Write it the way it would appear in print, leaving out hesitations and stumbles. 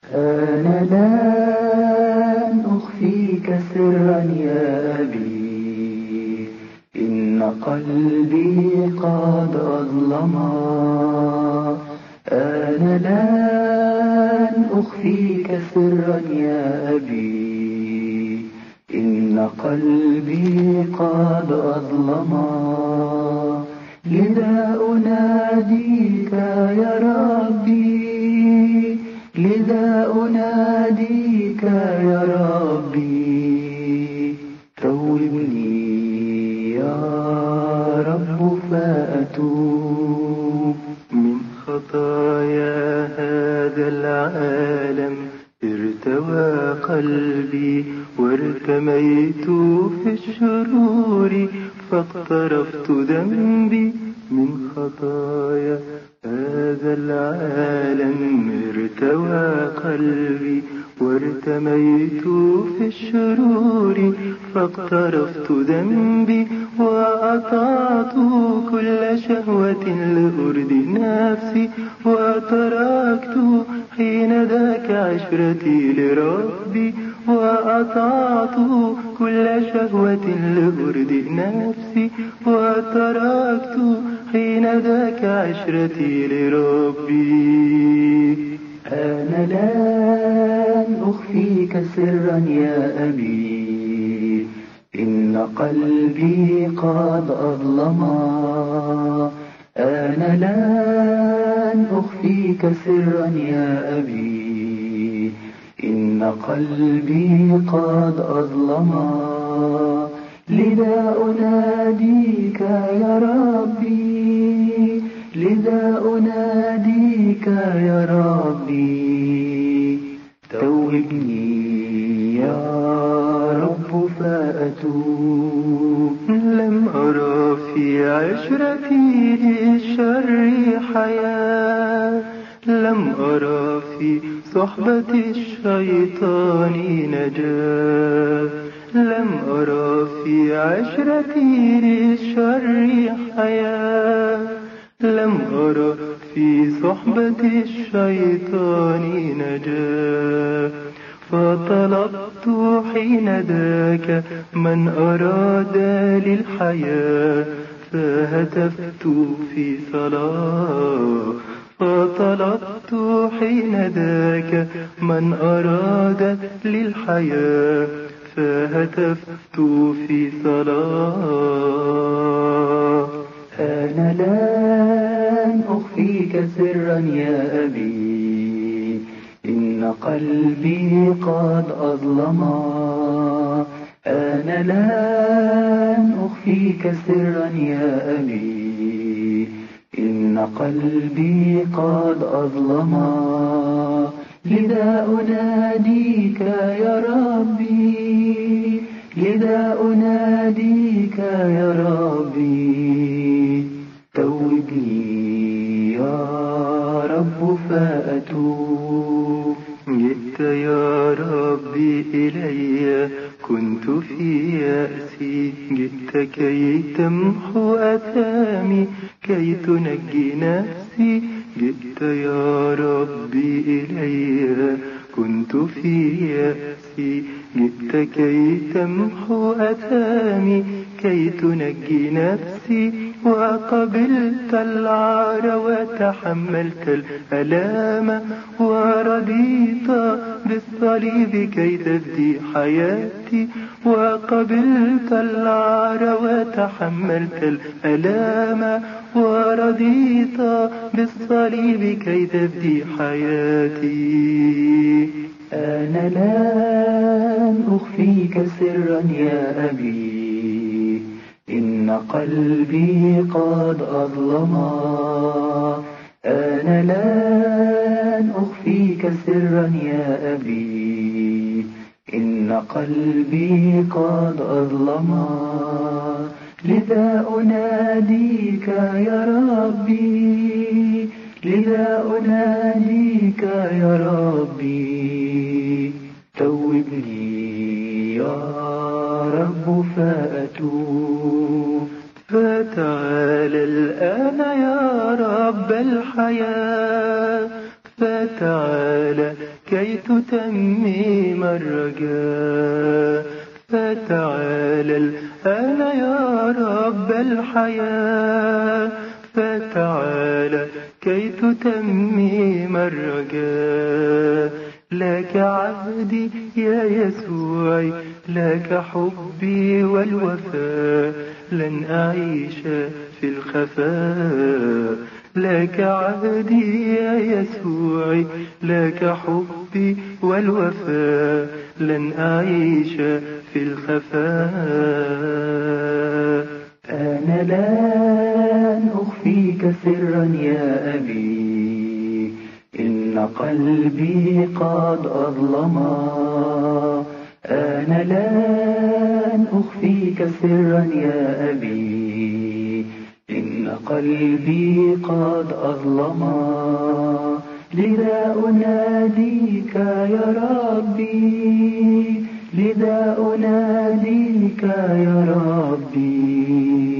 أنا لن أخفيك سرا يا أبي، إن قلبي قد أظلما. أنا لن أخفيك سرا يا أبي، إن قلبي قد أظلما. لذا أناديك يا ربي، لذا أناديك يا ربي، توبني يا رب فأتوب. من خطايا هذا العالم ارتوى قلبي، وارتميت في الشرور فاقترفت ذنبي. من خطايا هذا العالم ارتوى قلبي، وارتميت في الشرور فاقترفت ذنبي. وأطعت كل شهوة لأرضي نفسي، وتركت حين ذاك عشرتي لربي. وأطعت كل شهوة لأرضي نفسي، وتركت حين ذاك عشرتي لربي. أنا لن أخفيك سرا يا أبي، إن قلبي قد أظلما. أنا لن أخفيك سرا يا أبي، إن قلبي قد أظلما. لذا أناديك يا ربي، لذا أناديك يا ربي، توبني يا رب فأتوب. لم أرى في عشرتي للشر حياة، لم أرى في صحبة الشيطان نجاة. لم أرى في عشرتي للشر حياة، لم أرى في صحبة الشيطان نجاة. فطلبت حين ذاك من أراد للحياة، فهتفت في صلاة. فطلبت حين ذاك من أراد للحياة، فهتفت في صلاة. أنا لن أخفيك سرا يا أبي، إن قلبي قد أظلما. أنا لن أخفيك سرا يا أبي، إن قلبي قد أظلما. لذا أناديك يا ربي، لذا أناديك يا ربي، توبني يا رب فأتوب. جئت يا ربي إلي كنت في يأسي، جئت كي تمحو أثامي، كي تنجي نفسي. جئت يا ربي إلي كنت في يأسي، جئت كي تمحو أثامي، كي تنجي نفسي. وقبلت العار وتحملت الألام، ورضيت بالصليب كي تفدي حياتي. وقبلت العار وتحملت الألام، ورضيت بالصليب كي تفدي حياتي. أنا لن أخفيك سرا يا أبي، إن قلبي قد أظلما. أنا لن أخفيك سرا يا أبي، إن قلبي قد أظلما. لذا أناديك يا ربي، لذا أناديك يا ربي، توبني يا رب فأتوب. فتعال الآن يا رب الحياة، فتعال كي تتمم الرجاء. فتعالى الآن يا رب الحياة، فتعالى كي تتمم الرجاء. لك عهدي يا يسوعي، لك حبي والوفاء، لن أعيش في الخفاء. لك عهدي يا يسوعي، لك حبي والوفاء، لن أعيش في الخفاء. أنا لن أخفيك سرا يا أبي، إن قلبي قد أظلما. أنا لن أخفيك سرا يا أبي، إن قلبي قد أظلما. لذا أناديك يا ربي، لذا أناديك يا ربي،